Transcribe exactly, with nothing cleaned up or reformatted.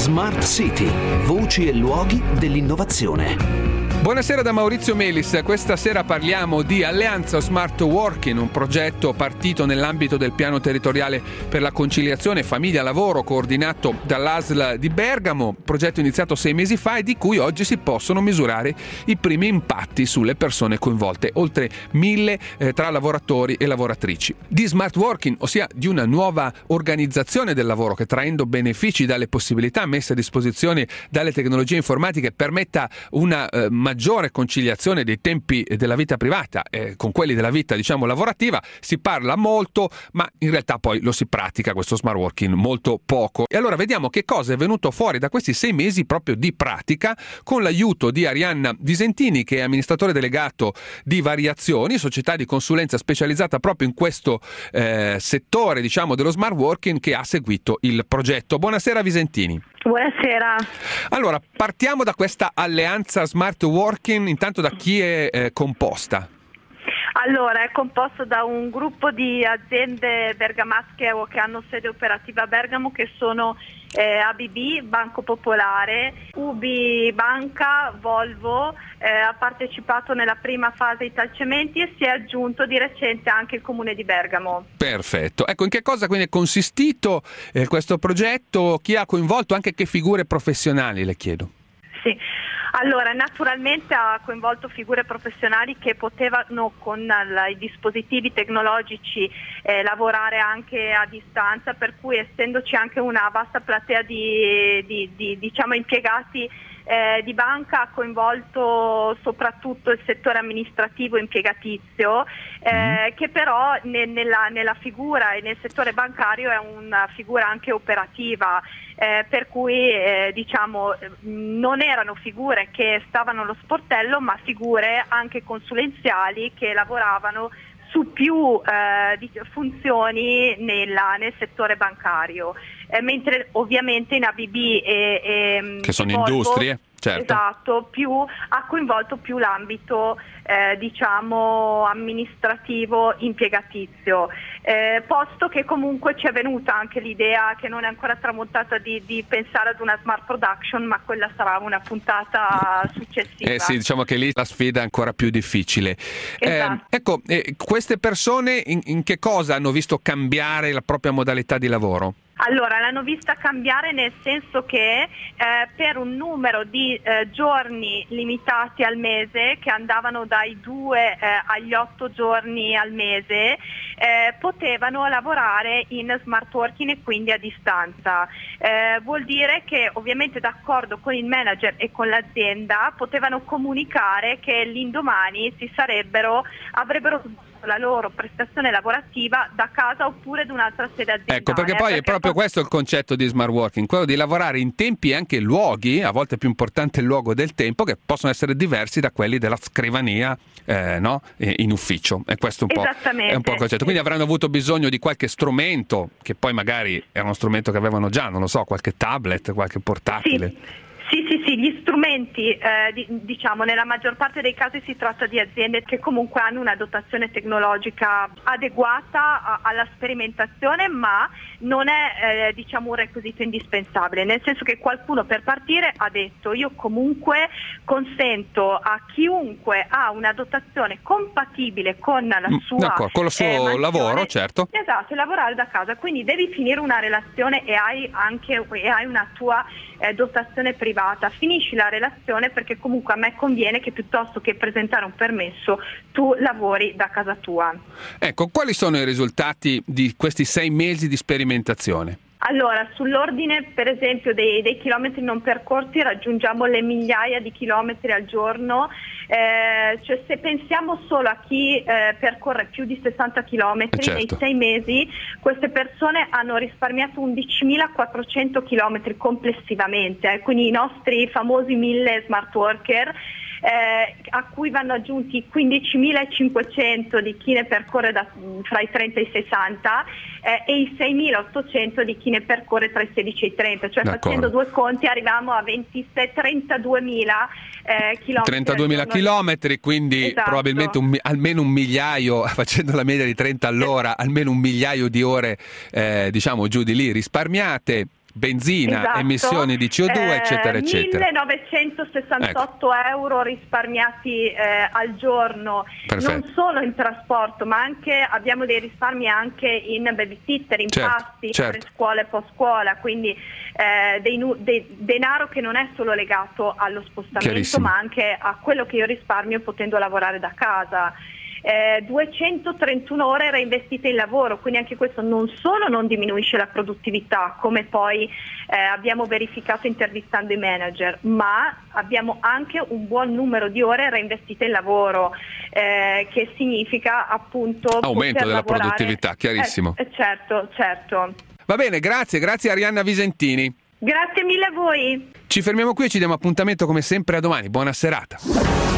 Smart City, voci e luoghi dell'innovazione. Buonasera da Maurizio Melis. Questa sera parliamo di Alleanza Smart Working, un progetto partito nell'ambito del piano territoriale per la conciliazione famiglia-lavoro coordinato dall'A S L di Bergamo, progetto iniziato sei mesi fa e di cui oggi si possono misurare i primi impatti sulle persone coinvolte, oltre mille eh, tra lavoratori e lavoratrici. Di Smart Working, ossia di una nuova organizzazione del lavoro che, traendo benefici dalle possibilità messe a disposizione dalle tecnologie informatiche, permetta una eh, maggiore conciliazione dei tempi della vita privata eh, con quelli della vita, diciamo, lavorativa. Si parla molto, ma in realtà poi lo si pratica, questo smart working, molto poco. E allora vediamo che cosa è venuto fuori da questi sei mesi proprio di pratica, con l'aiuto di Arianna Visentini, che è amministratore delegato di Variazioni, società di consulenza specializzata proprio in questo eh, settore, diciamo, dello smart working, che ha seguito il progetto. Buonasera Visentini. Buonasera. Allora, partiamo da questa alleanza smart working. Intanto, da chi è eh, composta? Allora, è composto da un gruppo di aziende bergamasche che hanno sede operativa a Bergamo, che sono eh, A B B, Banco Popolare, Ubi Banca, Volvo, eh, ha partecipato nella prima fase Italcementi e si è aggiunto di recente anche il Comune di Bergamo. Perfetto. Ecco, in che cosa quindi è consistito eh, questo progetto? Chi ha coinvolto, anche che figure professionali, le chiedo? Sì. Allora, naturalmente ha coinvolto figure professionali che potevano con la, i dispositivi tecnologici eh, lavorare anche a distanza, per cui essendoci anche una vasta platea di, di, di diciamo, impiegati Eh, di banca, ha coinvolto soprattutto il settore amministrativo impiegatizio, eh, mm. che però ne, nella, nella figura e nel settore bancario è una figura anche operativa, eh, per cui eh, diciamo non erano figure che stavano allo sportello, ma figure anche consulenziali che lavoravano su più eh, di funzioni nella, nel settore bancario, eh, mentre ovviamente in A B B e, e che sono Volvo, industrie, certo. Esatto, più, ha coinvolto più l'ambito eh, diciamo amministrativo impiegatizio, eh, posto che comunque ci è venuta anche l'idea, che non è ancora tramontata, di, di pensare ad una smart production, ma quella sarà una puntata successiva. Eh sì, diciamo che lì la sfida è ancora più difficile. Esatto. Eh, ecco, eh, queste persone in, in che cosa hanno visto cambiare la propria modalità di lavoro? Allora, l'hanno vista cambiare nel senso che eh, per un numero di eh, giorni limitati al mese, che andavano dai due eh, agli otto giorni al mese, eh, potevano lavorare in smart working e quindi a distanza. Eh, vuol dire che ovviamente d'accordo con il manager e con l'azienda potevano comunicare che l'indomani si sarebbero, avrebbero la loro prestazione lavorativa da casa oppure da un'altra sede aziendale. Ecco, perché poi perché è proprio questo il concetto di smart working, quello di lavorare in tempi e anche luoghi, a volte è più importante il luogo del tempo, che possono essere diversi da quelli della scrivania eh, no? in ufficio. E questo un po' è un po' il concetto. Quindi avranno avuto bisogno di qualche strumento, che poi magari era uno strumento che avevano già, non lo so, qualche tablet, qualche portatile. Sì. Sì, sì, sì, gli strumenti, eh, di, diciamo, nella maggior parte dei casi si tratta di aziende che comunque hanno una dotazione tecnologica adeguata a, alla sperimentazione, ma non è eh, diciamo un requisito indispensabile, nel senso che qualcuno per partire ha detto: io comunque consento a chiunque ha una dotazione compatibile con la sua con il suo eh, lavoro, certo. Esatto, lavorare da casa, quindi devi finire una relazione e hai anche e hai una tua eh, dotazione privata. Finisci la relazione, perché comunque a me conviene che piuttosto che presentare un permesso tu lavori da casa tua. Ecco, quali sono i risultati di questi sei mesi di sperimentazione? Allora, sull'ordine per esempio dei, dei chilometri non percorsi raggiungiamo le migliaia di chilometri al giorno, eh, cioè se pensiamo solo a chi eh, percorre più di sessanta chilometri, eh certo. Nei sei mesi queste persone hanno risparmiato undicimilaquattrocento chilometri complessivamente, eh, quindi i nostri famosi mille smart worker, Eh, a cui vanno aggiunti quindicimilacinquecento di chi ne percorre da, fra i trenta e i sessanta eh, e i seimilaottocento di chi ne percorre tra i sedici e i trenta, cioè D'accordo. Facendo due conti arriviamo a ventisei trentaduemila eh, chilometri. trentaduemila chilometri, quindi esatto. Probabilmente un, almeno un migliaio, facendo la media di trenta all'ora, almeno un migliaio di ore eh, diciamo giù di lì risparmiate. benzina, esatto. emissioni di C O due, eh, eccetera, eccetera. millenovecentosessantotto ecco. euro risparmiati eh, al giorno, Perfetto. non solo in trasporto, ma anche abbiamo dei risparmi anche in babysitter, in certo, pasti, certo. pre-scuola e post-scuola, quindi eh, dei, dei, denaro che non è solo legato allo spostamento, ma anche a quello che io risparmio potendo lavorare da casa. Eh, duecentotrentuno ore reinvestite in lavoro, quindi anche questo non solo non diminuisce la produttività, come poi eh, abbiamo verificato intervistando i manager, ma abbiamo anche un buon numero di ore reinvestite in lavoro, eh, che significa appunto aumento della lavorare. Produttività, chiarissimo. Eh, eh, certo, certo. Va bene, grazie, grazie a Arianna Visentini. Grazie mille a voi. Ci fermiamo qui e ci diamo appuntamento come sempre a domani. Buona serata.